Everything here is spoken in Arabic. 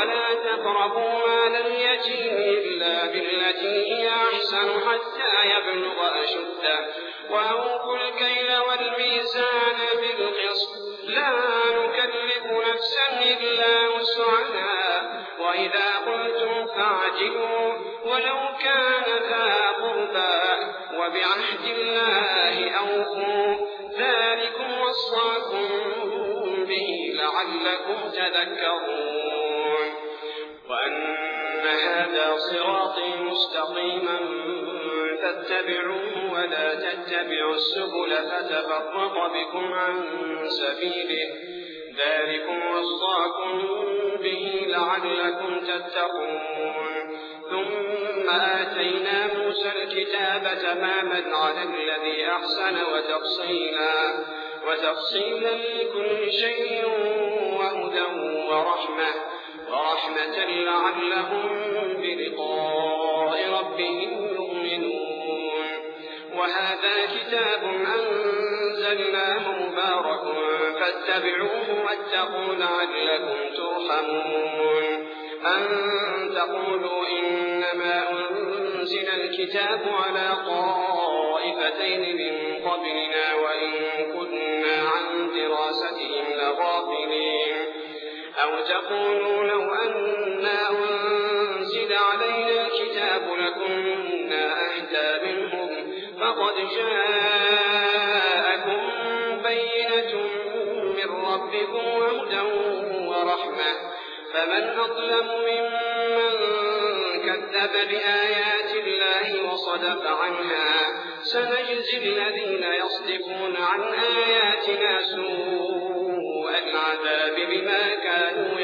ولا تقربوا مال اليتيم إلا بالتي هي أحسن حتى يبلغ أشده وأوفوا الكيل والميزان بالقسط لا نكلف نفسا إلا وسعها وإذا قلتم فاعدلوا ولو كان ذا قربى وبعهد الله أوفوا ذلكم وصاكم به لعلكم تذكرون وأن هذا صراطي مستقيما فاتبعوه ولا تتبعوا السبل فتفرق بكم عن سبيله ذلكم وصاكم به لعلكم تتقون ثم آتينا موسى الكتاب تماما على الذي أحسن وتفصيلا لكل شيء وهدى ورحمة لعلهم بلقاء ربهم يؤمنون وهذا كتاب أنزلناه مبارك فاتبعوه واتقوا لعلكم ترحمون أن تقولوا إنما أنزل الكتاب على طائفتين من قبلنا وإن كنا عن دراستهم لغافلين أو تقولوا لو أنا أنزل علينا الكتاب لكنا أهدى منهم فقد جاءكم بينة من ربكم وهدى ورحمة فمن أظلم ممن كذب بآيات الله وصدف عنها سنجزي الذين يصدفون عن آياتنا سوء العذاب بما كانوا